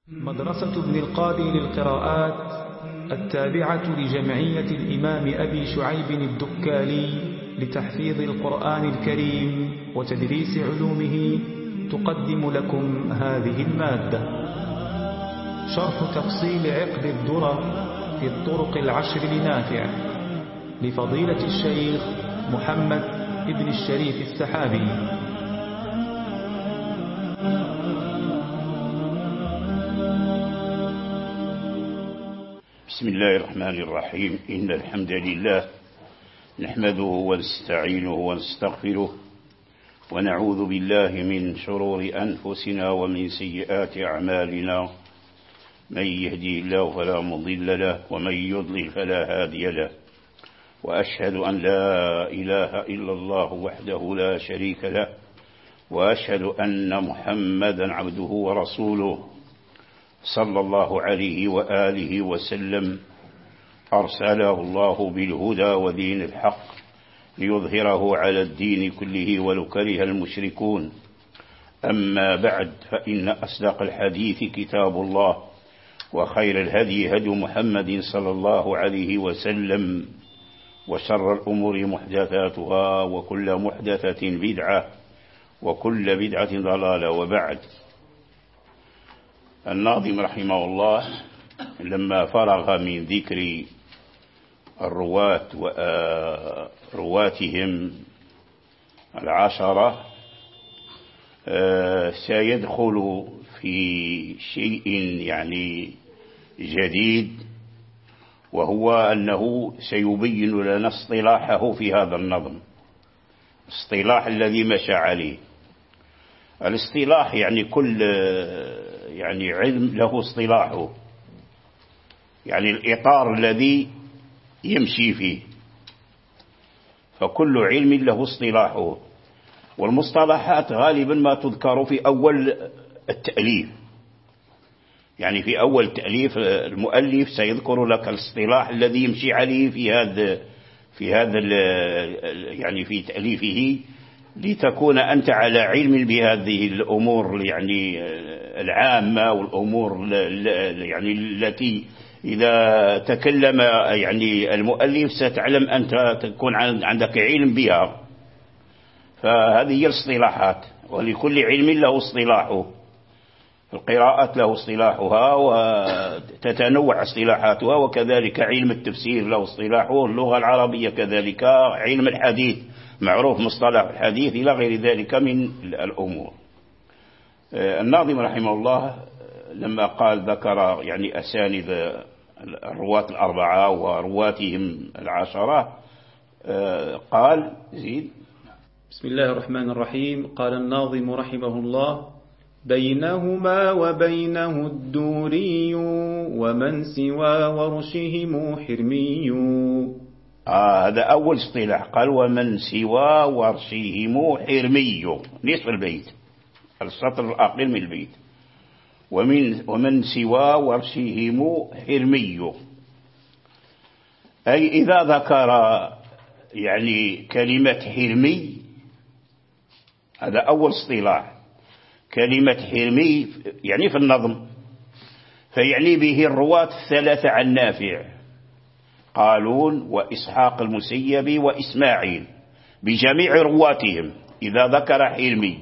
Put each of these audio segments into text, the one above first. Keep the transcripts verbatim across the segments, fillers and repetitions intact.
مدرسة ابن القاضي للقراءات التابعة لجمعية الإمام أبي شعيب الدكالي لتحفيظ القرآن الكريم وتدريس علومه تقدم لكم هذه المادة. شرح تفصيل عقد الدرر في الطرق العشر لنافع لفضيلة الشيخ محمد ابن الشريف السحابي. بسم الله الرحمن الرحيم. إن الحمد لله نحمده ونستعينه ونستغفره ونعوذ بالله من شرور أنفسنا ومن سيئات أعمالنا. من يهدي الله فلا مضل له ومن يضلل فلا هادي له، وأشهد أن لا إله إلا الله وحده لا شريك له، وأشهد أن محمدا عبده ورسوله صلى الله عليه وآله وسلم. أرسله الله بالهدى ودين الحق ليظهره على الدين كله ولو كره المشركون. أما بعد، فإن أصدق الحديث كتاب الله، وخير الهدي هدي محمد صلى الله عليه وسلم، وشر الأمور محدثاتها، وكل محدثة بدعة، وكل بدعة ضلالة. وبعد، الناظم رحمه الله لما فرغ من ذكر الرواة ورواتهم العشرة سيدخل في شيء يعني جديد، وهو أنه سيبين لنا اصطلاحه في هذا النظم، اصطلاح الذي مشى عليه. الاصطلاح يعني كل يعني علم له اصطلاحه، يعني الإطار الذي يمشي فيه، فكل علم له اصطلاحه. والمصطلحات غالبا ما تذكر في أول التأليف، يعني في أول تأليف المؤلف سيذكر لك الاصطلاح الذي يمشي عليه في هذا في هذا يعني في تأليفه، لتكون أنت على علم بهذه الأمور يعني العامة، والأمور يعني التي إذا تكلم يعني المؤلف ستعلم أنت تكون عندك علم بها. فهذه هي الاصطلاحات، ولكل علم له اصطلاحه. القراءات له اصطلاحها وتتنوع اصطلاحاتها، وكذلك علم التفسير له اصطلاحه، اللغة العربية كذلك، علم الحديث معروف مصطلح الحديث، إلى غير ذلك من الأمور. الناظم رحمه الله لما قال ذكر يعني أسانيد الرواة الأربعة ورواتهم العشرة، قال زيد. بسم الله الرحمن الرحيم. قال الناظم رحمه الله: بينهما وبينه الدوري ومن سوى ورشهم حرمي. آه هذا أول اصطلاح، قال ومن سوى ورشهم حرمي، نصف البيت، السطر الأقل من البيت. ومن, ومن سوى ورشهم حرمي، أي إذا ذكر يعني كلمة حرمي، هذا أول اصطلاح. كلمة حرمي يعني في النظم، فيعني به الرواة الثلاثة عن نافع، قالون وإسحاق المسيب وإسماعيل، بجميع رواتهم إذا ذكر حرمي.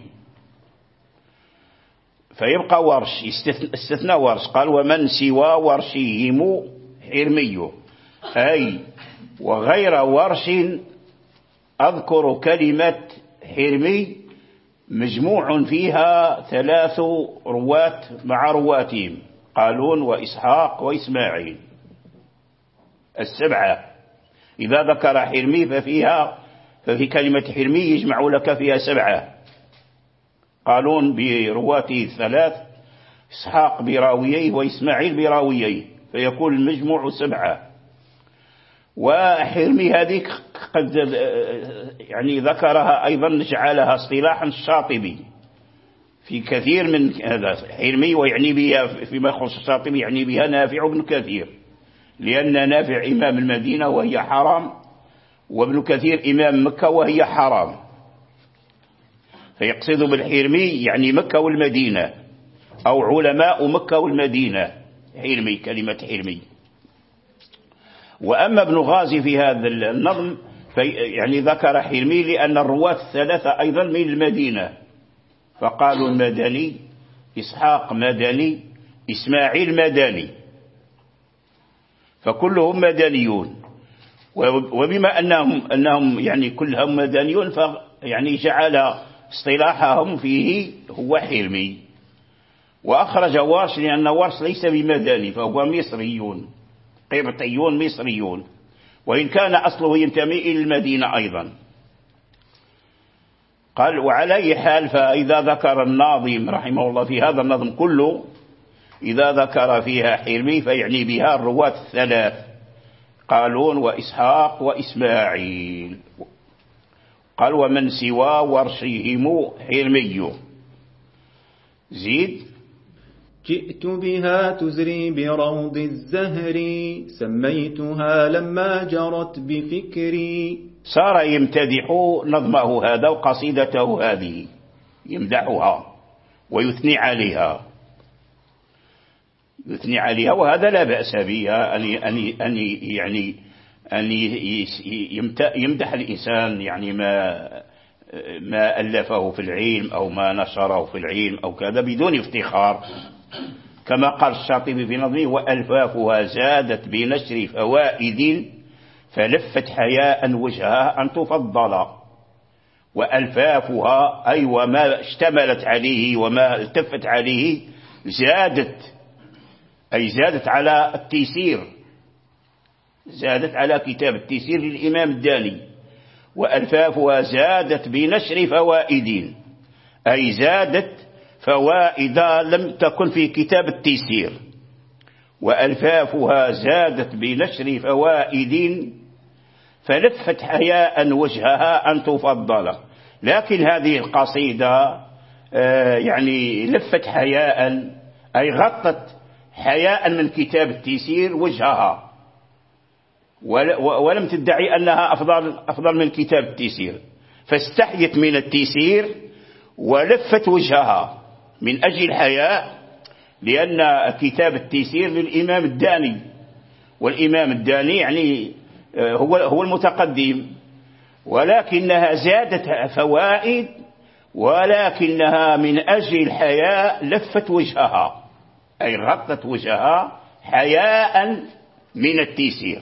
فيبقى ورش، استثناء ورش، قال ومن سوى ورشهم حرمي، أي وغير ورش أذكر كلمة حرمي مجموع فيها ثلاث رواة مع رواتهم، قالون وإسحاق وإسماعيل، السبعة. إذا ذكر حرمي ففيها ففي كلمة حرمي يجمع لك فيها سبعة، قالون برواته الثلاث، إسحاق براوييه، وإسماعيل براوييه، فيكون المجموع سبعة. وحرمي هذه قد يعني ذكرها أيضا، جعلها اصطلاحا الشاطبي في كثير من هذا حرمي، ويعني بها فيما يخص الشاطبي يعني بها نافع بن كثير، لأن نافع إمام المدينة وهي حرام، وابن كثير إمام مكة وهي حرام، فيقصد بالحرمي يعني مكة والمدينة، أو علماء مكة والمدينة. حلمي، كلمة حلمي. وأما ابن غازي في هذا النظم يعني ذكر حلمي لأن الرواة الثلاثة أيضا من المدينة، فقالوا المدني، إسحاق مدني، إسماعيل مدني، فكلهم مدنيون. وبما أنهم, أنهم يعني كلهم مدنيون فيعني جعل اصطلاحهم فيه هو حلمي. وأخرج ورش لأن ورش ليس بمدني فهو مصريون، قبطيون مصريون، وإن كان أصله ينتمي إلى المدينة أيضا. قال وعلى أي حال فإذا ذكر الناظم رحمه الله في هذا النظم كله إذا ذكر فيها حلمي فيعني بها الرواة الثلاث قالون وإسحاق وإسماعيل. قال ومن سوى ورشهم حلمي. زيد. جئت بها تزري بروض الزهر سميتها لما جرت بفكري. صار يمتدح نظمه هذا وقصيدته هذه، يمدحها ويثني عليها يثني عليها وهذا لا بأس بها، أن أن يعني أن يمدح الإنسان يعني ما ما ألفه في العلم أو ما نشره في العلم أو كذا بدون افتخار، كما قال الشاطبي في نظمه وألفافها زادت بنشر فوائد فلفت حياء وجهها أن تفضل. وألفافها أي وما اشتملت عليه وما التفت عليه زادت، أي زادت على التيسير، زادت على كتاب التيسير للإمام الداني. وألفافها زادت بنشر فوائد أي زادت فوائد لم تكن في كتاب التيسير. وألفافها زادت بنشر فوائد فلفت حياء وجهها أن تفضل. لكن هذه القصيدة يعني لفت حياء أي غطت حياء من كتاب التيسير وجهها، ولم تدعي أنها أفضل, أفضل من كتاب التيسير، فاستحيت من التيسير ولفت وجهها من أجل الحياء، لأن كتاب التيسير للإمام الداني، والإمام الداني يعني هو هو المتقدم، ولكنها زادت فوائد ولكنها من أجل الحياء لفت وجهها أي غطت وجهها حياء من التيسير،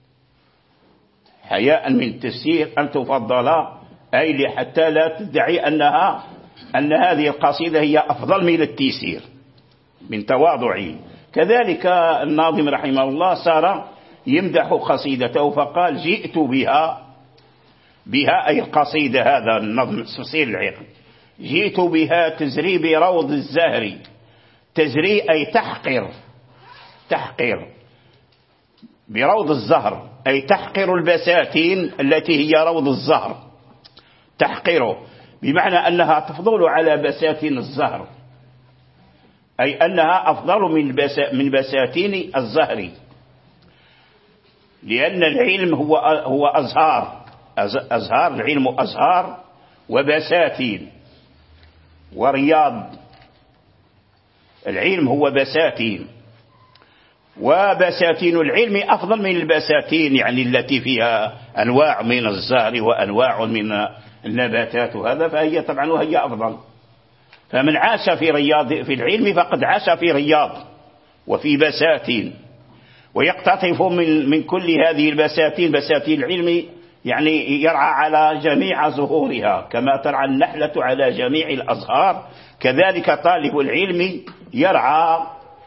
حياء من التيسير أن تفضل أي حتى لا تدعي أنها أن هذه القصيدة هي أفضل من التيسير من تواضعه. كذلك الناظم رحمه الله صار يمدح قصيدته فقال جئت بها، بها أي القصيدة هذا النظم تفصيل العقد، جئت بها تزري بروض الزهر، تزري أي تحقر، تحقر بروض الزهر أي تحقر البساتين التي هي روض الزهر، تحقره بمعنى أنها تفضل على بساتين الزهر، أي أنها أفضل من من بساتين الزهر، لأن العلم هو هو أزهار، أزهار العلم أزهار وبساتين ورياض، العلم هو بساتين، وبساتين العلم أفضل من البساتين يعني التي فيها أنواع من الزهر وأنواع من النباتات وهذا، فهي طبعا وهي أفضل. فمن عاش في رياض في العلم فقد عاش في رياض وفي بساتين، ويقتطف من من كل هذه البساتين، بساتين العلم يعني يرعى على جميع زهورها كما ترعى النحلة على جميع الأزهار، كذلك طالب العلم يرعى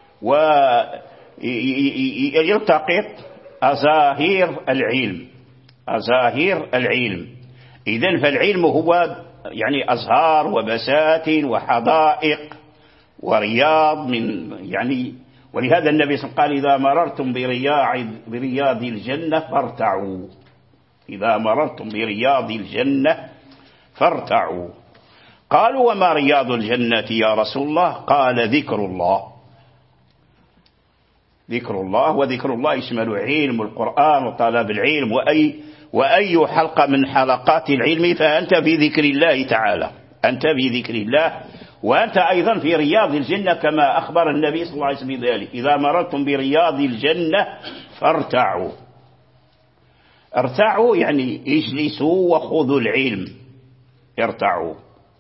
ويلتقط أزاهير العلم، أزاهير العلم. إذن فالعلم هو يعني أزهار وبساتين وحدائق ورياض من يعني، ولهذا النبي صلى الله عليه وسلم قال إذا مررتم برياض برياض الجنة فارتعوا، إذا مررتم برياض الجنة فارتعوا. قالوا وما رياض الجنة يا رسول الله؟ قال ذكر الله، ذكر الله، وذكر الله يشمل علم القرآن وطلب العلم وأي وأي حلقة من حلقات العلم، فأنت في ذكر الله تعالى، أنت في ذكر الله وأنت أيضا في رياض الجنة كما أخبر النبي صلى الله عليه وسلم بذلك: إذا مررتم برياض الجنة فارتعوا. ارتعوا يعني اجلسوا وخذوا العلم. ارتعوا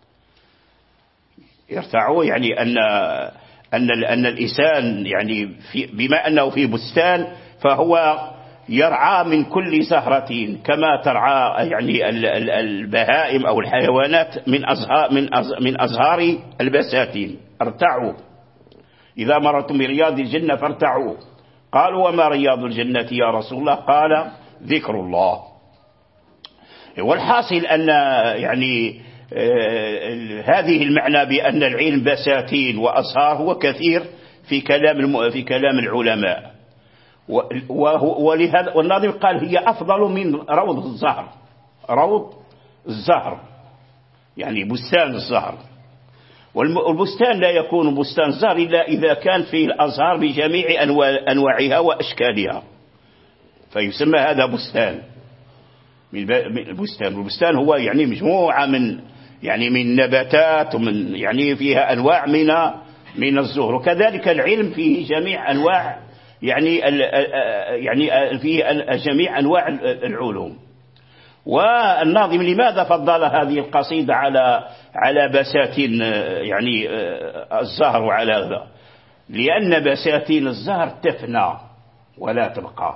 ارتعوا يعني أن أن أن الإنسان يعني في بما أنه في بستان فهو يرعى من كل زهرة كما ترعى يعني البهائم أو الحيوانات من أزهار من من أزهار البساتين. ارتعوا إذا مررتم برياض الجنة فارتعوا. قالوا: وما رياض الجنة يا رسول الله؟ قال: ذكر الله. والحاصل أن يعني آه هذه المعنى بأن العلم بساتين وأزهار هو كثير في كلام في كلام العلماء. ولهذا والناظم قال: هي أفضل من روض الزهر. روض الزهر يعني بستان الزهر. والبستان لا يكون بستان زهر إلا إذا كان فيه الأزهار بجميع أنواعها وأشكالها، فيسمى هذا بستان. من البستان والبستان هو يعني مجموعة من يعني من نباتات ومن يعني فيها أنواع من من الزهر. وكذلك العلم فيه جميع أنواع يعني يعني فيه جميع أنواع العلوم. والناظم لماذا فضل هذه القصيدة على على بساتين يعني الزهر وعلى هذا؟ لأن بساتين الزهر تفنى ولا تبقى،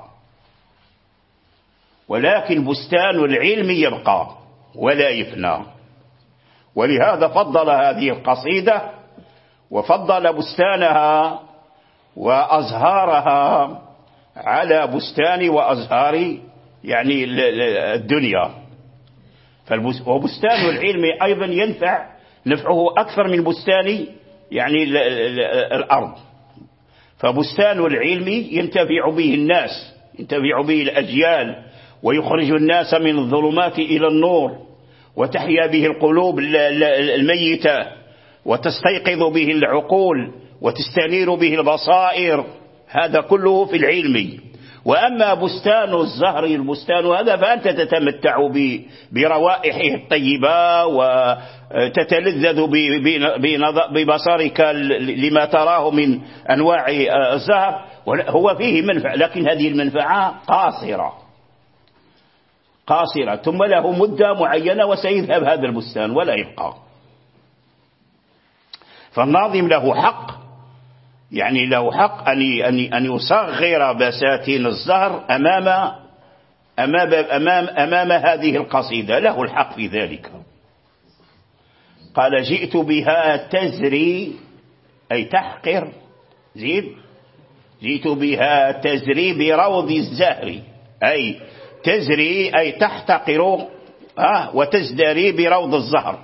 ولكن بستان العلم يبقى ولا يفنى. ولهذا فضل هذه القصيدة وفضل بستانها وأزهارها على بستان وأزهار يعني الدنيا. وبستان العلم أيضا ينفع نفعه أكثر من بستان يعني الأرض. فبستان العلم ينتفع به الناس، ينتفع به الأجيال، ويخرج الناس من الظلمات إلى النور، وتحيا به القلوب الميتة، وتستيقظ به العقول، وتستنير به البصائر. هذا كله في العلم. وأما بستان الزهر البستان هذا فأنت تتمتع بروائحه الطيبة وتتلذذ ببصرك لما تراه من أنواع الزهر، هو فيه منفعة، لكن هذه المنفعة قاصرة قاصرة ثم له مدة معينة وسيذهب هذا البستان ولا يبقى. فالناظم له حق يعني له حق أن أن يصغر بساتين الزهر أمام أمام أمام أمام هذه القصيدة، له الحق في ذلك. قال: جئت بها تزري أي تحقر، زيد جئت بها تزري بروض الزهر أي تزري أي تحتقر آه وتزدري بروض الزهر.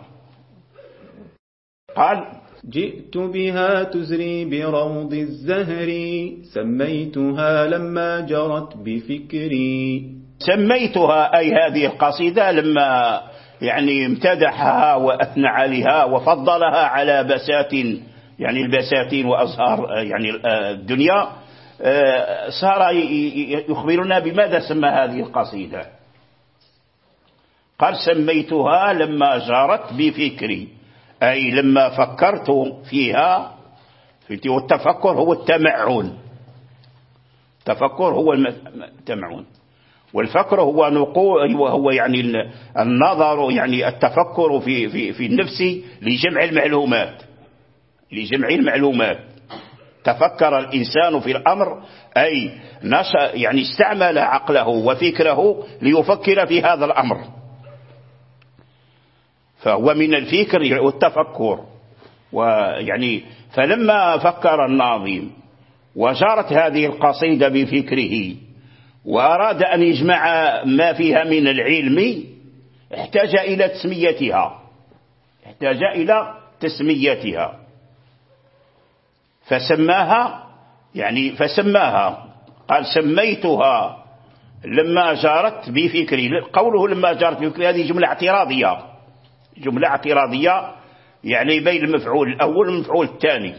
قال: جئت بها تزري بروض الزهر سميتها لما جرت بفكري. سميتها أي هذه القصيدة لما يعني امتدحها وأثنى عليها وفضلها على بساتين يعني البساتين وأزهار يعني الدنيا، صار يخبرنا بماذا سمى هذه القصيدة. قال: سميتها لما جرت بفكري أي لما فكرت فيها. والتفكر هو التمعن، التفكر هو التمعن، والفكر هو نقول وهو يعني النظر يعني التفكر في في في النفس لجمع المعلومات لجمع المعلومات. تفكر الإنسان في الأمر أي نشأ يعني استعمل عقله وفكره ليفكر في هذا الأمر، فهو من الفكر والتفكر. ويعني فلما فكر الناظم وجرت هذه القصيدة بفكره وأراد أن يجمع ما فيها من العلم احتاج إلى تسميتها احتاج إلى تسميتها فسماها يعني فسماها قال: سميتها لما جرت بفكري. قوله لما جرت بفكري هذه جملة اعتراضية جملة اعتراضية يعني بين المفعول الأول والمفعول الثاني.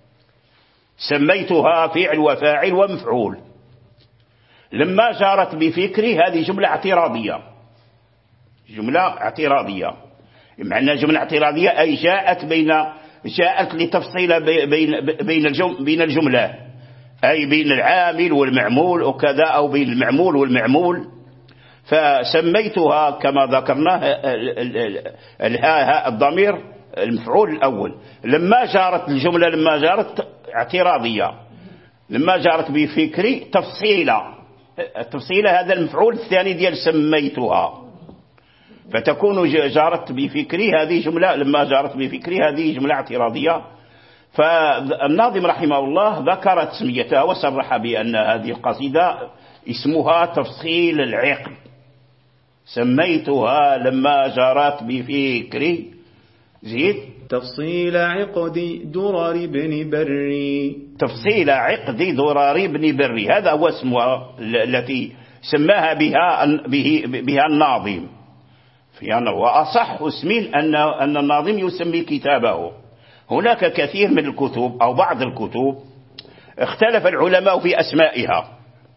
سميتها فعل وفاعل ومفعول. لما جرت بفكري هذه جملة اعتراضية جملة اعتراضية معنى جملة اعتراضية أي جاءت بين جاءت لتفصيل بين بين بين الجملة، أي بين العامل والمعمول وكذا، أو بين المعمول والمعمول. فسميتها كما ذكرنا الهاء الضمير المفعول الأول. لما جارت الجملة لما جارت اعتراضية، لما جارت بفكري تفصيلة، التفصيلة هذا المفعول الثاني ديال سميتها، فتكون جارت بفكري هذه جملة، لما جارت بفكري هذه جملة اعتراضية. فالناظم رحمه الله ذكر تسميتها وصرح بأن هذه القصيدة اسمها تفصيل العقد. سميتها لما جارت بفكري زيد تفصيل عقد درر بن بري، تفصيل عقد درر بن بري، هذا هو اسمها التي سماها بها بها الناظم. وأصح اسم أن أن الناظم يسمي كتابه. هناك كثير من الكتب أو بعض الكتب اختلف العلماء في أسمائها،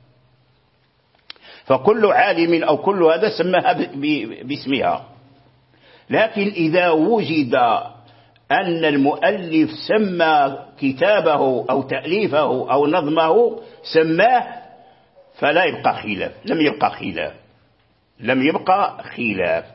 فكل عالم أو كل هذا سماها باسمها. لكن إذا وجد أن المؤلف سمى كتابه أو تأليفه أو نظمه سماه فلا يبقى خلاف، لم يبقى خلاف لم يبقى خلاف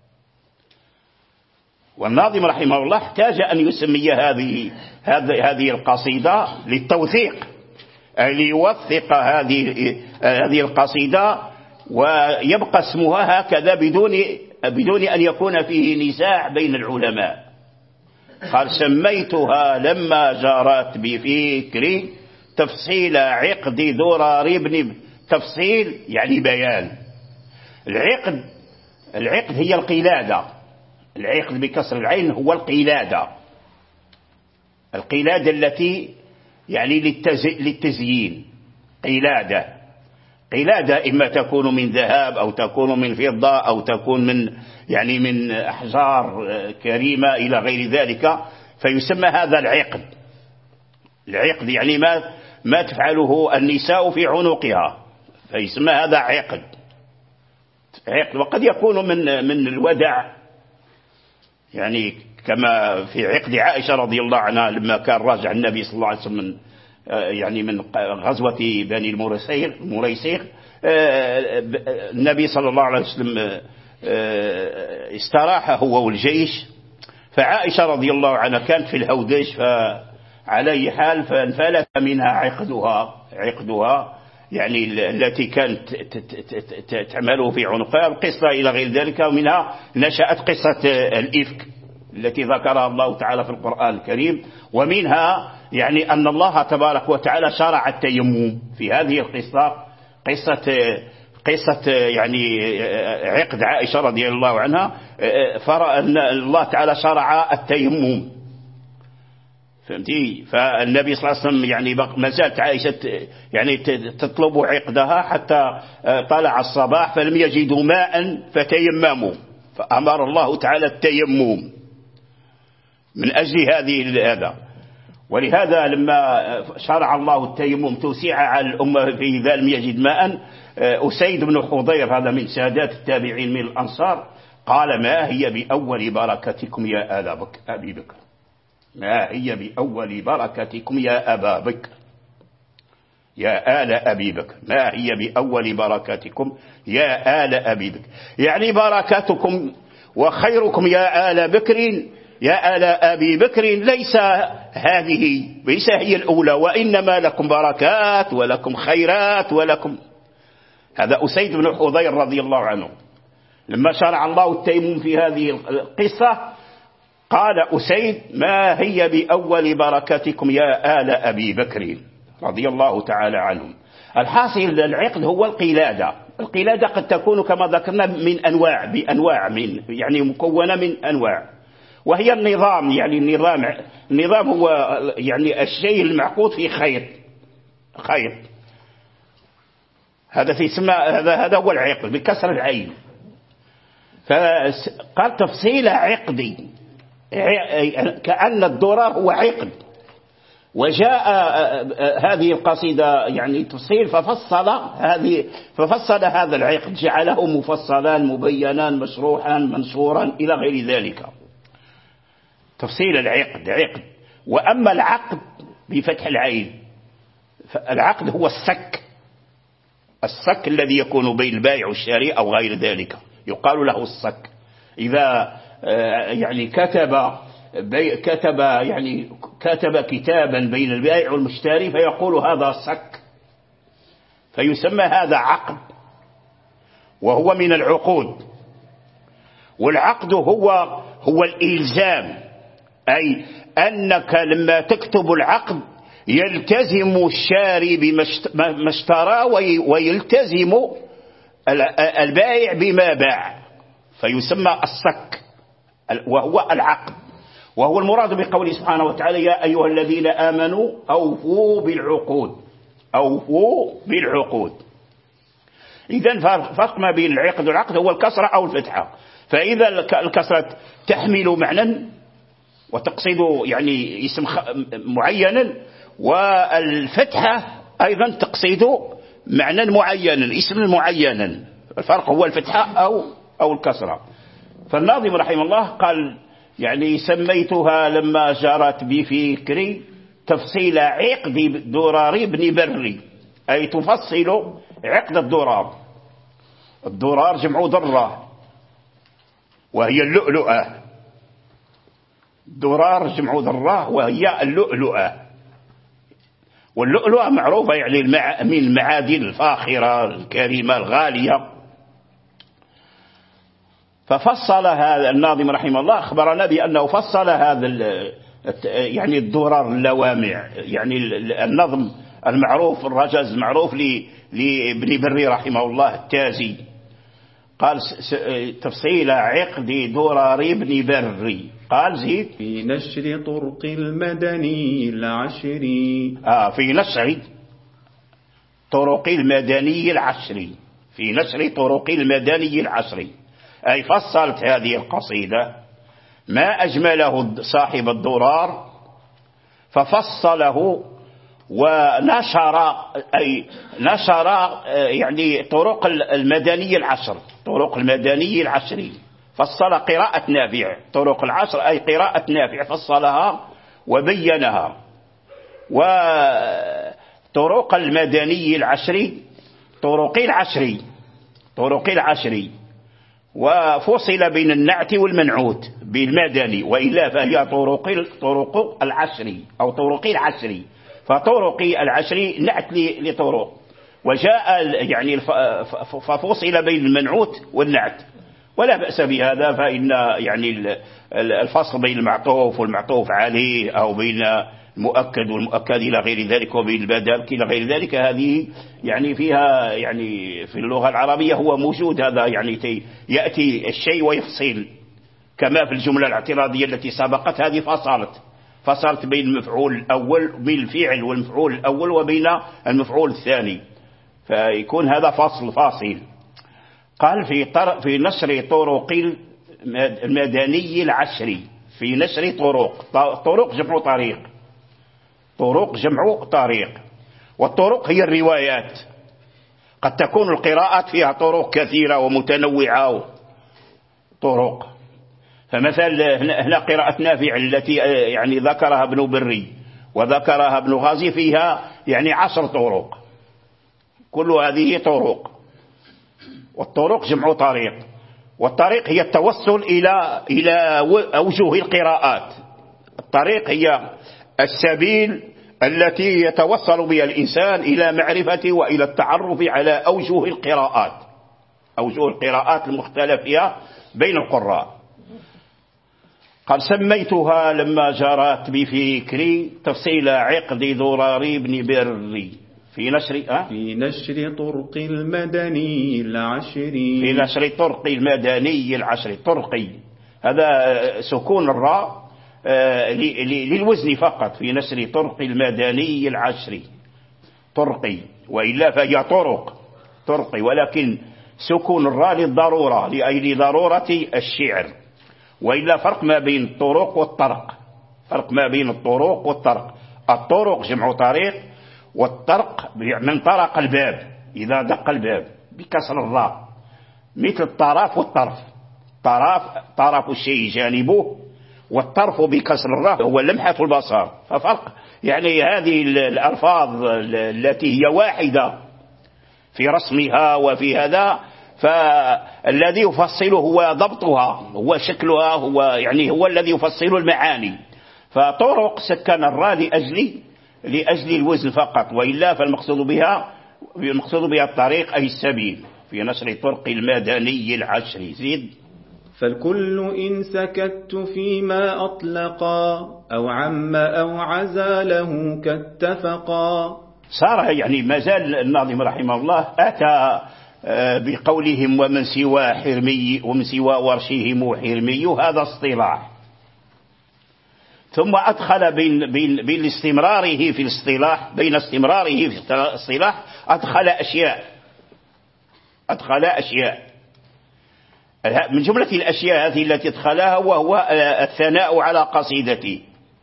والناظم رحمه الله احتاج أن يسمي هذه هذه القصيدة للتوثيق، أي ليوثق هذه هذه القصيدة ويبقى اسمها هكذا بدون بدون أن يكون فيه نزاع بين العلماء. قال سميتها لما جارت بفكري تفصيل عقد درر بن، تفصيل يعني بيان. العقد العقد هي القلادة، العقد بكسر العين هو القلادة، القلادة التي يعني للتزيين. قلادة قلادة إما تكون من ذهب أو تكون من فضة أو تكون من يعني من أحجار كريمة إلى غير ذلك، فيسمى هذا العقد. العقد يعني ما ما تفعله النساء في عنقها، فيسمى هذا عقد. عقد وقد يكون من من الودع، يعني كما في عقد عائشة رضي الله عنها لما كان راجع النبي صلى الله عليه وسلم من يعني من غزوة بني المريسير المريسير النبي صلى الله عليه وسلم استراح هو والجيش، فعائشة رضي الله عنها كانت في الهودج، فعلى حال فانفلت منها عقدها عقدها يعني التي كانت تعمله في عنقها، القصة إلى غير ذلك. ومنها نشأت قصة الإفك التي ذكرها الله تعالى في القرآن الكريم. ومنها يعني أن الله تبارك وتعالى شرع التيمم في هذه القصة، قصة قصة يعني عقد عائشة رضي الله عنها، فأن الله تعالى شرع التيمم، فهمتي؟ فالنبي صلى الله عليه وسلم يعني ما زالت عائشة يعني تطلب عقدها حتى طلع الصباح فلم يجدوا ماء فتيمموا، فأمر الله تعالى التيمم من أجل هذه هذا. ولهذا لما شرع الله التيمم توسيع على الأمة في ذا لم يجد ماء، أسيد بن حضير هذا من سادات التابعين من الأنصار قال ما هي بأول بركتكم يا آل بكر أبي بكر، ما هي بأول بركتكم يا أبا بكر يا آل أبي بكر، ما هي بأول بركتكم يا آل أبي بكر، يعني بركاتكم وخيركم يا آل بكر يا آل أبي بكر ليس هذه ليس هي الأولى، وإنما لكم بركات ولكم خيرات ولكم. هذا أسيد بن حضير رضي الله عنه لما شرع الله التيمم في هذه القصة قال أسيد ما هي بأول بركاتكم يا آل أبي بكر رضي الله تعالى عنهم. الحاصل العقد هو القلادة. القلادة قد تكون كما ذكرنا من أنواع بأنواع من يعني مكونة من أنواع، وهي النظام. يعني النظام النظام هو يعني الشيء المعقود في خيط خيط هذا في اسمه هذا هذا هو العقد بكسر العين. فقال تفصيل عقدي كأن الدرر هو عقد، وجاء هذه القصيدة يعني تفصيل ففصل هذه ففصل هذا العقد جعله مفصلا مبينا مشروحا منشورا إلى غير ذلك. تفصيل العقد عقد. وأما العقد بفتح العين، العقد هو السك، السك الذي يكون بين البائع والشاري أو غير ذلك يقال له السك. إذا يعني كتب كتب يعني كتب كتابا بين البائع والمشتري فيقول هذا سك، فيسمى هذا عقد، وهو من العقود. والعقد هو هو الإلزام، أي أنك لما تكتب العقد يلتزم الشاري بما اشترى ويلتزم البائع بما باع، فيسمى السك وهو العقد. وهو المراد بقوله سبحانه وتعالى يا أيها الذين آمنوا أوفوا بالعقود، أوفوا بالعقود. إذن فرق ما بين العقد والعقد هو الكسرة أو الفتحة. فإذا الكسرة تحمل معنى وتقصد يعني اسم معينا، والفتحة أيضا تقصد معنى معينا اسم معينا. الفرق هو الفتحة أو أو الكسرة. فالناظم رحمه الله قال يعني سميتها لما جرت بفكري تفصيل عقد درار بن بري، أي تفصل عقد الدرار. الدرار جمع ضرة وهي اللؤلؤة، درار جمع ضرة وهي اللؤلؤة. واللؤلؤة معروفة يعني من المعادن الفاخرة الكريمة الغالية. ففصل هذا الناظم رحمه الله أخبرنا بأنه فصل هذا يعني الدرار اللوامع، يعني النظم المعروف الرجز المعروف لابن بري رحمه الله التازي. قال تفصيل عقد درار ابن بري. قال زيد في نشر طرق المدني العشري. آه في نشر طرق المدني العشري، في نشر طرق المدني العشري، أي فصلت هذه القصيدة ما أجمله صاحب الدرار ففصله ونشر، أي نشر يعني طرق المدني العشر، طرق المدني العشري. فصل قراءة نافع طرق العشر، أي قراءة نافع فصلها وبينها. وطرق المدني العشري طرق العشري، طرق العشري، وفصل بين النعت والمنعوت بالمدني، وإلا فهي طرق طرق العشري أو طرق العشري. فطرق العشري نعت لطرق، وجاء يعني ففصل بين المنعوت والنعت، ولا بأس بهذا. فإن يعني الفصل بين المعطوف والمعطوف عليه أو بين المؤكد والمؤكد إلى غير ذلك وبين البدل إلى غير ذلك، هذه يعني فيها يعني في اللغة العربية هو موجود هذا، يعني يأتي الشيء ويفصل، كما في الجملة الاعتراضية التي سبقت هذه فصلت فصلت بين المفعول الأول، بين الفعل والمفعول الأول وبين المفعول الثاني، فيكون هذا فصل فاصل. قال في في نشر طرق المدني العشري، في نشر طرق، طرق جمع طريق، طرق جمع طريق. والطرق هي الروايات، قد تكون القراءات فيها طرق كثيرة ومتنوعة طرق. فمثل هنا قراءة نافع التي يعني ذكرها ابن بري وذكرها ابن غازي فيها يعني عشر طرق، كل هذه طرق. والطرق جمع طريق، والطريق هي التوصل إلى إلى أوجه القراءات. الطريق هي السبيل التي يتوصل بها الإنسان إلى معرفة وإلى التعرف على أوجه القراءات، أوجه القراءات المختلفة بين القراء. قد سميتها لما جرت بفكري تفصيل عقد درار بن بري في نشر أه؟ في نشر طرق المدني العشري، في نشر طرق المدني العشري. طرقي هذا سكون الراء للوزن فقط، في نشر طرق المدني العشري طرقي، وإلا فهي طرق طرقي، ولكن سكون الراء للضرورة، لأي لضرورة الشعر. وإلا فرق ما بين الطرق والطرق، فرق ما بين الطرق والطرق. الطرق جمع طريق، والطرق من طرق الباب إذا دق الباب بكسر الراء، مثل الطرف والطرف. طرف طرف الشيء جانبه، والطرف بكسر الراء هو لمحة البصر، ففرق يعني هذه الألفاظ التي هي واحدة في رسمها وفي هذا، فالذي يفصله هو ضبطها، هو شكلها، هو يعني هو الذي يفصل المعاني. فطرق سكن الراء لأجل لأجل الوزن فقط، وإلا فالمقصود بها المقصود بها الطريق أي السبيل في نشر طرق المدني العشر. زيد. فالكل إن سكت فيما أطلقا أو عم أو عزاله كاتفقا. صار يعني ما زال الناظم رحمه الله أتى بقولهم ومن سوى حرمي ومن سوى ورشهم حرمي، هذا اصطلاح، ثم أدخل بين, بين, بين استمراره في الاصطلاح بين استمراره في الاصطلاح أدخل أشياء أدخل أشياء من جملة الأشياء هذه التي ادخلها وهو الثناء على قصيدتي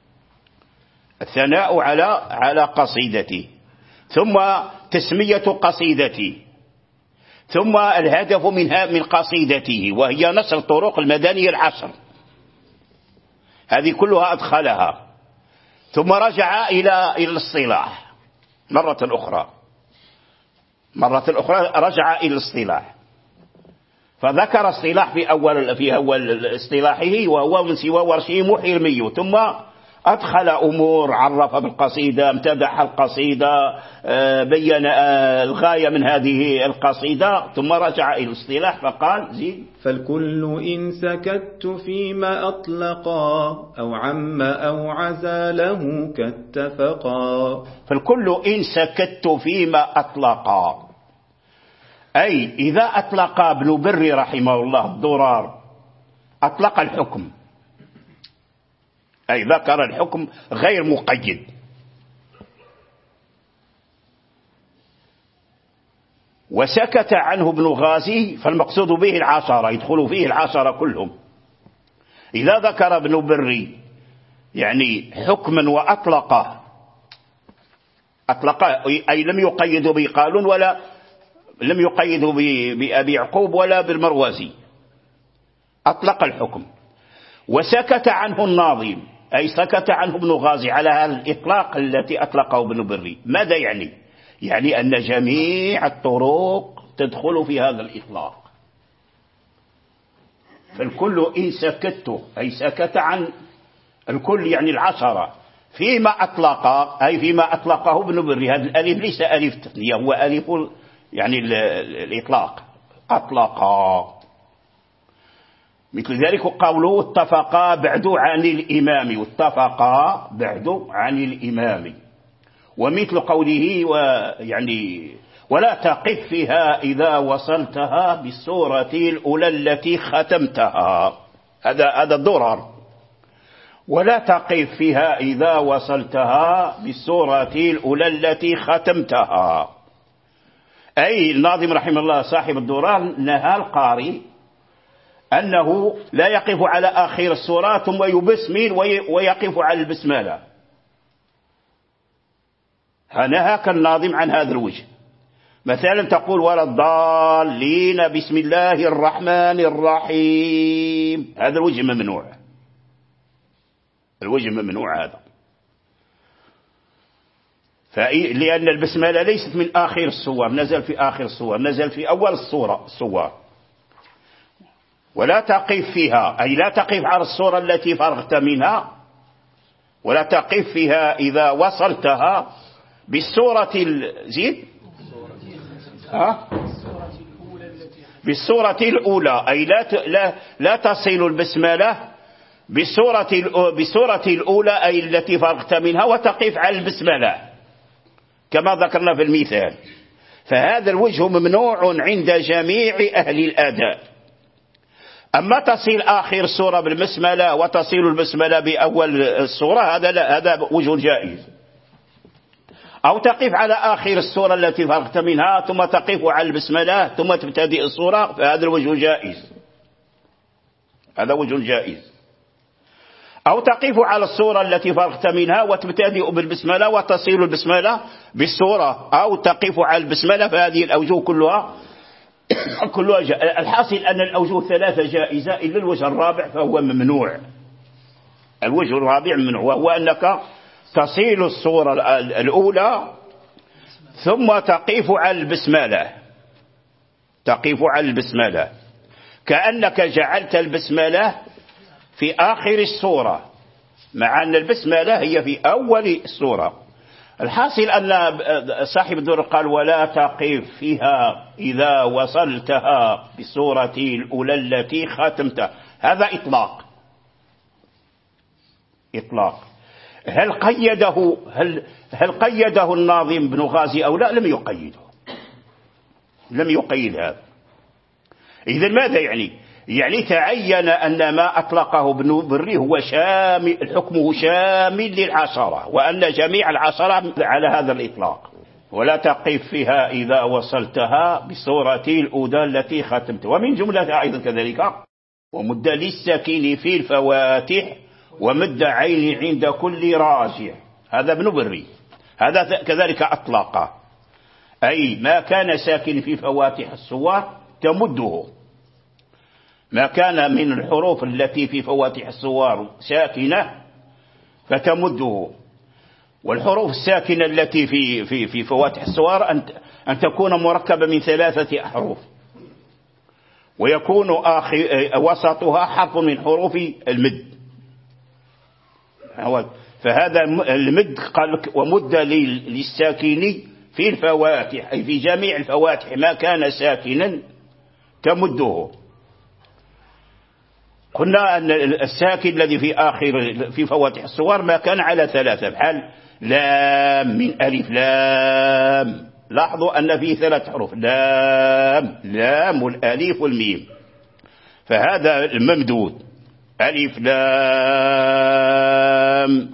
الثناء على على قصيدتي ثم تسمية قصيدتي، ثم الهدف منها من قصيدته وهي نشر طرق المدني العشر، هذه كلها أدخلها، ثم رجع إلى إلى الاصطلاح مرة أخرى مرة أخرى رجع إلى الاصطلاح، فذكر اصطلاح في أول في أول اصطلاحه وهو من سوى ورشهم حرمي، ثم أدخل أمور، عرف بالقصيدة، امتدح القصيدة، بين الغاية من هذه القصيدة، ثم رجع إلى الاصطلاح فقال زيد. فالكل إن سكت فيما أطلقا أو عم أو عزاله كاتفقا. فالكل إن سكت فيما أطلقا، أي إذا أطلق ابن بري رحمه الله الضرار أطلق الحكم، أي ذكر الحكم غير مقيد، وسكت عنه ابن غازي فالمقصود به العشرة، يدخل فيه العشرة كلهم. إذا ذكر ابن بري يعني حكما وأطلقه أطلق أي لم يقيد بقالون ولا لم يقيد بأبي يعقوب ولا بالمروزي، أطلق الحكم. وسكت عنه الناظم أي سكت عنه ابن غازي على هذا الإطلاق التي أطلقه ابن بري. ماذا يعني؟ يعني أن جميع الطرق تدخل في هذا الإطلاق. فالكل إن سكت أي سكت عن الكل يعني العشرة فيما أطلق أي فيما أطلقه ابن بري. هذا الألف ليس ألف تثنية، هو ألف يعني الإطلاق أطلقا. مثل ذلك قوله اتفقا بعد عن الإمام، واتفقا بعد عن الإمام. ومثل قوله ويعني ولا تقف فيها إذا وصلتها بالسورة الأولى التي ختمتها، هذا هذا الضرر. ولا تقف فيها إذا وصلتها بالسورة الأولى التي ختمتها، أي الناظم رحمه الله صاحب الدرار نهى القارئ أنه لا يقف على آخر السورة ثم يبسمل ويقف على البسملة، نهاك الناظم عن هذا الوجه. مثلا تقول ولا الضالين بسم الله الرحمن الرحيم، هذا الوجه ممنوع، الوجه ممنوع هذا، لأن البسملة ليست من آخر السور، نزل في آخر السور، نزل في أول السورة السور. ولا تقف فيها أي لا تقف على السورة التي فرغت منها، ولا تقف فيها إذا وصلتها بالسورة الزيد ها بالسورة الأولى، أي لا لا لا تصل البسملة بالسورة بالسورة الأولى أي التي فرغت منها وتقف على البسملة كما ذكرنا في المثال. فهذا الوجه ممنوع عند جميع أهل الأداء. أما تصل آخر السورة بالبسملة وتصل البسملة بأول السورة، هذا لا، هذا وجه جائز. أو تقف على آخر السورة التي فرغت منها ثم تقف على البسملة ثم تبتدئ السورة، فهذا الوجه جائز، هذا وجه جائز. أو تقف على السورة التي فرغت منها وتبتدئ بالبسملة وتصل البسملة بالسورة، أو تقف على البسملة، فهذه الأوجه كلها كلها جائزة. الحاصل أن الأوجه ثلاثة جائزة إلا الوجه الرابع فهو ممنوع. الوجه الرابع منه وهو أنك تصيل الصورة الأولى ثم تقف على البسملة، تقف على البسملة كأنك جعلت البسملة في آخر السورة، مع أن البسملة هي في أول السورة. الحاصل أن صاحب الدر قال ولا تقف فيها إذا وصلتها بالسورة الأولى التي ختمتها. هذا إطلاق، إطلاق. هل قيده هل هل قيده الناظم بن غازي أو لا؟ لم يقيده، لم يقيد هذا. إذن ماذا يعني؟ يعني تعين أن ما أطلقه ابن بري هو شامل، حكمه شامل للعشرة، وأن جميع العشرة على هذا الإطلاق. ولا تقف فيها إذا وصلتها بسورة الأولى التي ختمت. ومن جملتها أيضا كذلك ومد للساكن في الفواتح ومد عين عند كل راجع. هذا ابن بري، هذا كذلك أطلقه، أي ما كان ساكن في فواتح السور تمده، ما كان من الحروف التي في فواتح السور ساكنة فتمده. والحروف الساكنة التي في في في فواتح السور أن أن تكون مركبة من ثلاثة أحرف، ويكون آخر وسطها حرف من حروف المد. فهذا المد قال ومد للساكن في الفواتح، أي في جميع الفواتح ما كان ساكنا تمده. قلنا أن الساكن الذي في آخر في فواتح السور ما كان على ثلاثة، بحال لام من ألف لام. لاحظوا أن فيه ثلاث حروف، لام لام والألف والميم، فهذا الممدود ألف لام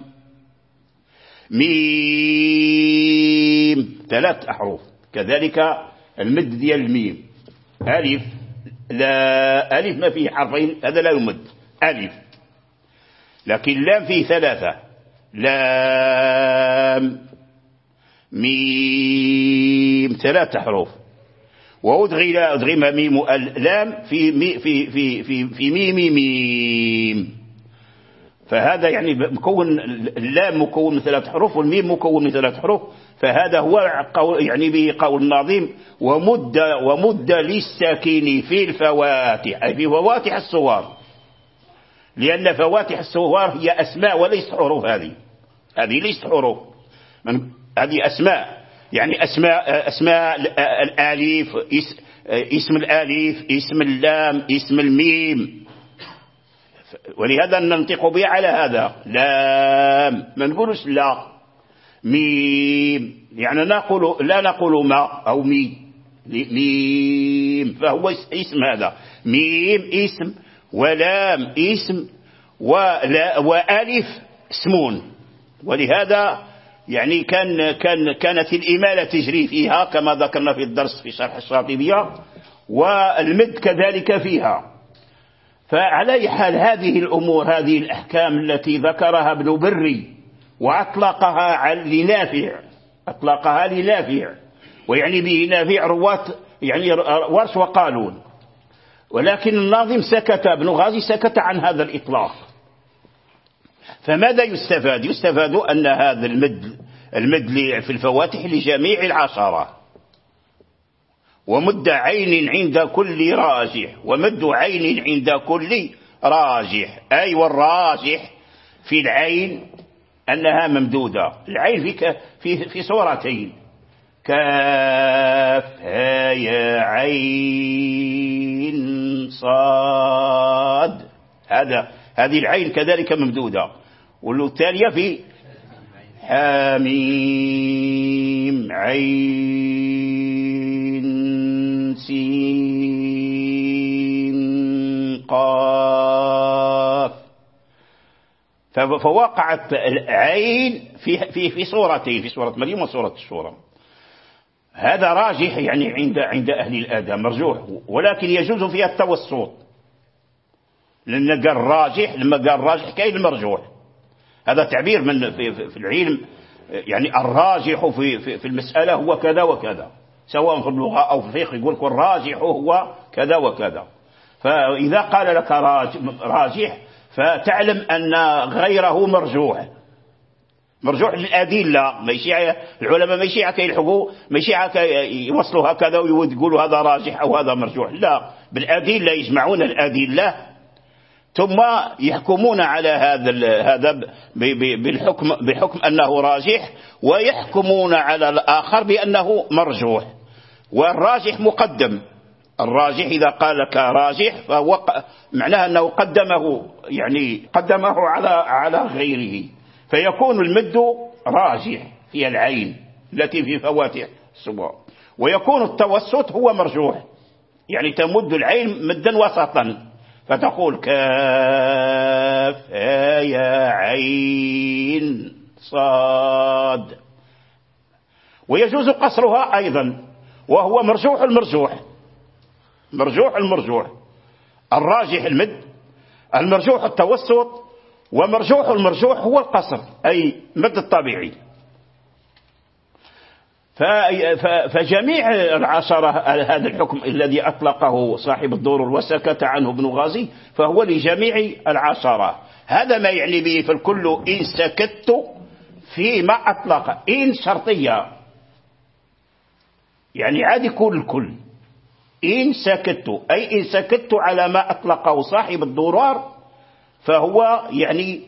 ميم، ثلاث أحرف. كذلك المد ديال الميم ألف لا، ألف ما فيه حرفين هذا لا يمد ألف، لكن لام فيه ثلاثة، لام ميم، ثلاثة حروف. وأدغي لا أدغي ميم لام في مي في في في في ميم ميم، فهذا يعني مكون، اللام مكون من ثلاث حروف والميم مكون من ثلاث حروف. فهذا هو قول يعني به قول الناظم ومد ومد للساكن في الفواتح، أي في فواتح السور، لأن فواتح السور هي أسماء وليست حروف. هذه هذه ليست حروف، هذه أسماء، يعني أسماء أسماء الآليف، اسم الآليف، اسم اللام، اسم الميم، ولهذا ننطق به على هذا لام، ما نقولش لا. ميم يعني نقول لا نقول ما أو مي، ميم فهو اسم، هذا ميم اسم ولام اسم ولا وألف اسمون. ولهذا يعني كان كان كانت الإمالة تجري فيها كما ذكرنا في الدرس في شرح الشاطبية، والمد كذلك فيها. فعلى أي حال هذه الأمور، هذه الأحكام التي ذكرها ابن بري وأطلقها لنافع، أطلقها لنافع، ويعني به نافع رواة يعني ورش وقالون، ولكن الناظم سكت، ابن غازي سكت عن هذا الإطلاق. فماذا يستفاد؟ يستفاد أن هذا المد المد في الفواتح لجميع العشرة، ومد عين عند كل راجح، ومد عين عند كل راجح، أي والراجح في العين أنها ممدودة. العين في في في صورتين، كاف ها يا عين صاد، هذا هذه العين كذلك ممدودة. والثانية في حاميم عين سين قاف. فوقعت العين في في في صورتين، في صورة مريم وصورة الشورى. هذا راجح يعني عند عند أهل الأداء، مرجوح، ولكن يجوز فيها التوسط، لأن قال راجح، لما قال راجح كاين المرجوح. هذا تعبير من في, في العلم، يعني الراجح في, في, في المسألة هو كذا وكذا، سواء في اللغة أو في الفقه يقول لك الراجح هو كذا وكذا. فإذا قال لك راجح فتعلم أن غيره مرجوح، مرجوح للأدلة. ماشي العلماء ماشي هكا يلحقوا، ماشي هكا يوصلوا هكذا ويقولوا هذا راجح أو هذا مرجوح، لا، بالأدلة يجمعون الأدلة ثم يحكمون على هذا هذا بالحكم بحكم أنه راجح، ويحكمون على الآخر بأنه مرجوح. والراجح مقدم، الراجح إذا قال لك راجح فهو معناه أنه قدمه، يعني قدمه على على غيره، فيكون المد راجح في العين التي في فواتح الصبع، ويكون التوسط هو مرجوح، يعني تمد العين مدا وسطا فتقول كاف يا عين صاد. ويجوز قصرها أيضا، وهو مرجوح المرجوح، مرجوح المرجوح، الراجح المد، المرجوح التوسط، ومرجوح المرجوح هو القصر أي مد الطبيعي. فجميع العشرة هذا الحكم الذي أطلقه صاحب الضرر وسكت عنه ابن غازي فهو لجميع العشرة. هذا ما يعني به فالكل إن سكت فيما أطلق، إن شرطية يعني عادي كل الكل، إن سكت أي إن سكت على ما أطلقه صاحب الضرر فهو يعني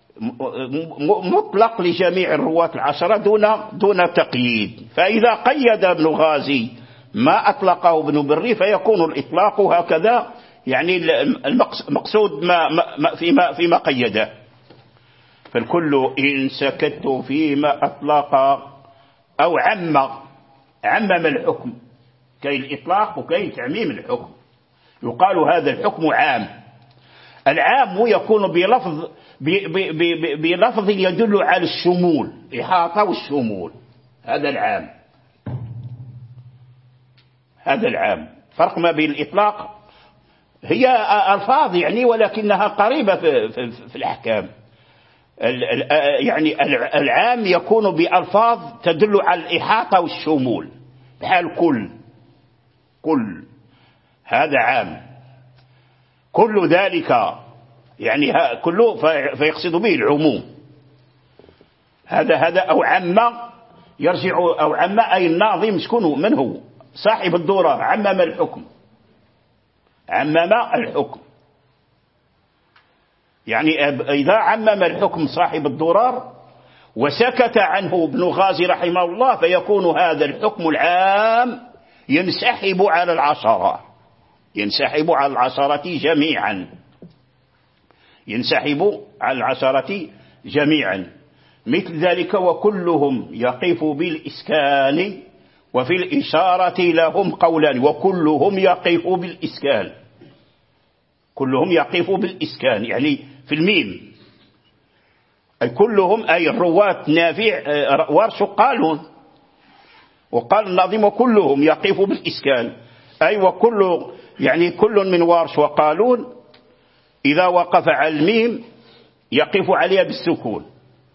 مطلق لجميع الرواة العشرة دون دون تقييد. فإذا قيد ابن غازي ما أطلقه ابن بري فيكون الإطلاق هكذا، يعني المقصود ما ما فيما فيما قيده. فالكل إن سكت فيما أطلق أو عم عمم الحكم، كي الإطلاق وكي تعميم الحكم. يقال هذا الحكم عام. العام يكون بلفظ بلفظ يدل على الشمول، إحاطة والشمول، هذا العام، هذا العام. فرق ما بين الإطلاق، هي ألفاظ يعني ولكنها قريبة في, في, في الأحكام. يعني العام يكون بألفاظ تدل على الإحاطة والشمول، بحال كل كل هذا عام، كل ذلك يعني كله فيقصد به العموم. هذا هذا أو عم يرجع أو عم أي الناظم شكون من هو صاحب الضرر، عمم الحكم، عمم الحكم. يعني إذا عمم الحكم صاحب الضرر وسكت عنه ابن غازي رحمه الله فيكون هذا الحكم العام ينسحب على العشرة، ينسحب على العشرة جميعا، ينسحب على العشرة جميعا. مثل ذلك وكلهم يقف بالإسكان وفي الإشارة لهم قولان، وكلهم يقف بالإسكان، كلهم يقف بالإسكان يعني في الميم، أي كلهم أي الرواة نافع ورش قالون، وقال الناظم وكلهم يقف بالإسكان، أي وكل يعني كل من ورش وقالون إذا وقف على الميم يقف عليها بالسكون.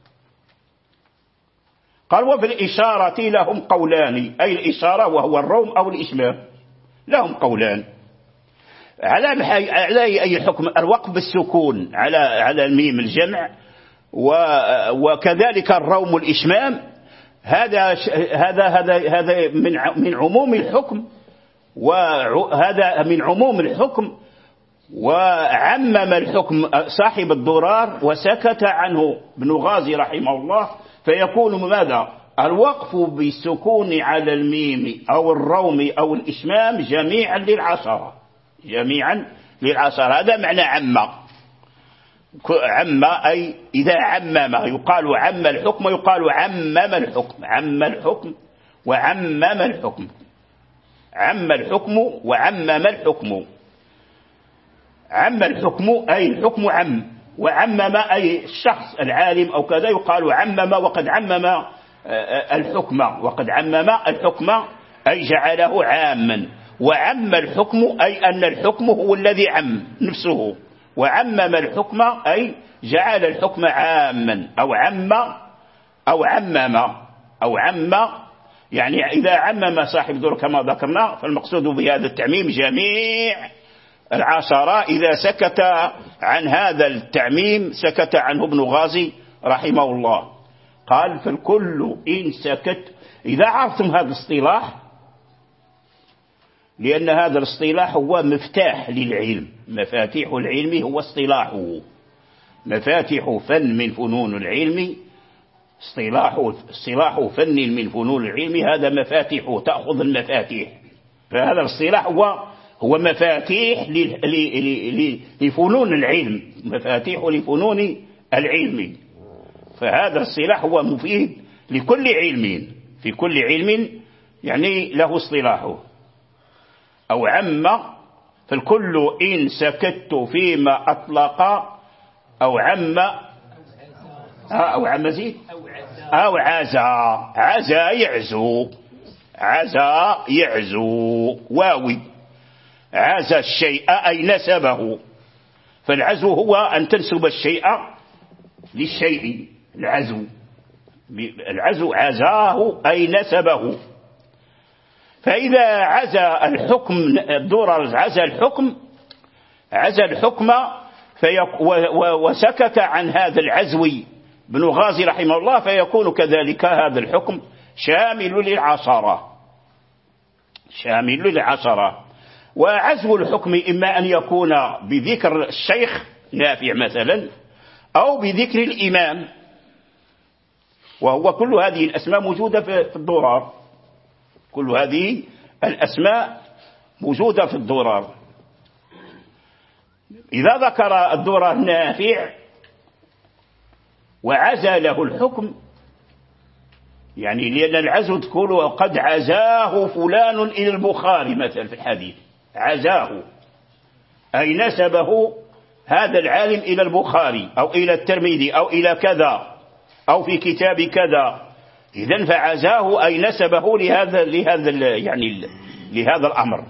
قال وفي الإشارة لهم قولان، أي الإشارة وهو الروم أو الإشمام لهم قولان. على على أي حكم الوقف بالسكون على على الميم الجمع، وكذلك الروم والإشمام، هذا هذا هذا هذا من من عموم الحكم، وهذا من عموم الحكم. وعمم الحكم صاحب الضرار وسكت عنه ابن غازي رحمه الله فيكون ماذا؟ الوقف بالسكون على الميم أو الروم أو الإشمام جميعا للعشرة، جميعا للعشرة. هذا معنى عم، عم أي إذا عمم، يقال عم الحكم ويقال عمم الحكم، عم الحكم وعمم الحكم، عم الحكم وعمم الحكم. عم الحكم أي الحكم عم، وعمم أي الشخص العالم أو كذا يقال عمم وقد عمم الحكم، وقد عمم الحكم أي جعله عاما. وعم الحكم أي أن الحكم هو الذي عم نفسه، وعمم الحكم أي جعل الحكم عاما أو عم أو عمم أو عم. يعني إذا عمم صاحب ذر كما ذكرنا فالمقصود بهذا التعميم جميع العشرة إذا سكت عن هذا التعميم سكت عنه ابن غازي رحمه الله. قال فالكل إن سكت. إذا عرفتم هذا الاصطلاح، لأن هذا الاصطلاح هو مفتاح للعلم، مفاتيح العلم هو اصطلاحه، مفاتيح فن من فنون العلم، اصطلاح اصطلاح فن من فنون العلم، هذا مفاتيح، تأخذ المفاتيح. فهذا الاصطلاح هو هو مفاتيح لفنون العلم، مفاتيح لفنون العلم. فهذا الاصطلاح هو مفيد لكل علم، في كل علم يعني له اصطلاحه. أو عم، فالكل إن سكت فيما أطلق، أو عم أو عم زيد أو عزا، عزا يعزو، عزا يعزو واوي، عزا الشيء أي نسبه. فالعزو هو أن تنسب الشيء للشيء، العزو، العزو عزاه أي نسبه. فإذا عزا الحكم الدرر، عزا الحكم، عزا الحكم وسكت عن هذا العزو ابن غازي رحمه الله، فيكون كذلك هذا الحكم شامل للعشرة، شامل للعشرة. وعزو الحكم إما أن يكون بذكر الشيخ نافع مثلا، أو بذكر الإمام، وهو كل هذه الأسماء موجودة في الدرر، كل هذه الأسماء موجودة في الدرر. إذا ذكر الدرر نافع وعزى له الحكم، يعني لأن العزو تقول قد عزاه فلان إلى البخاري مثلا في الحديث، عزاه أي نسبه هذا العالم إلى البخاري أو إلى الترمذي أو إلى كذا أو في كتاب كذا، إذن فعزاه أي نسبه لهذا لهذا يعني لهذا الأمر.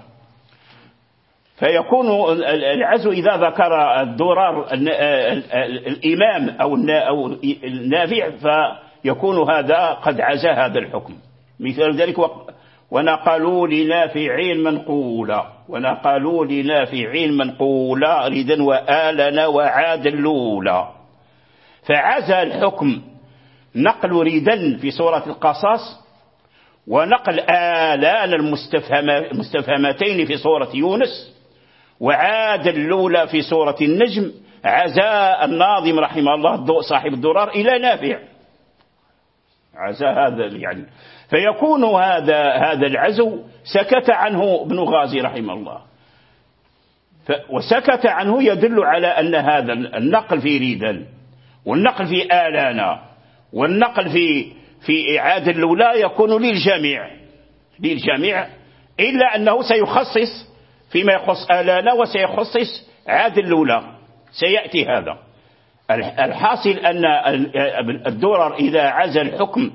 فيكون العزو إذا ذكر الدرر الإمام أو النافع، فيكون هذا قد عزا هذا الحكم. مثال ذلك ونقلوا لنافع منقولا، ونقلوا لنافع منقولا ردا وآلنا وعاد اللولا. فعزا الحكم نقل ردا في سورة القصص، ونقل آلان المستفهمتين في سورة يونس، وعاد اللولى في سورة النجم. عزاء الناظم رحمه الله صاحب الدرر إلى نافع، عزاء هذا يعني. فيكون هذا هذا العزو سكت عنه ابن غازي رحمه الله، وسكت عنه يدل على أن هذا النقل في ريدا، والنقل في آلانا، والنقل في في إعادة اللولى يكون للجميع، للجميع، إلا أنه سيخصص فيما يخص آلانا وسيخصص عاد اللولى، سيأتي هذا. الحاصل أن الدرر إذا عزا الحكم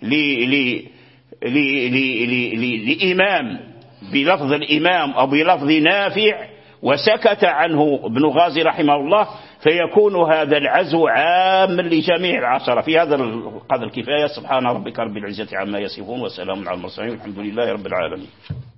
لإمام بلفظ الإمام أو بلفظ نافع وسكت عنه ابن غازي رحمه الله، فيكون هذا العزو عام لجميع العشرة. في هذا القدر كفاية. سبحان ربك رب العزة عما يصفون، وسلام على المرسلين، والحمد لله رب العالمين.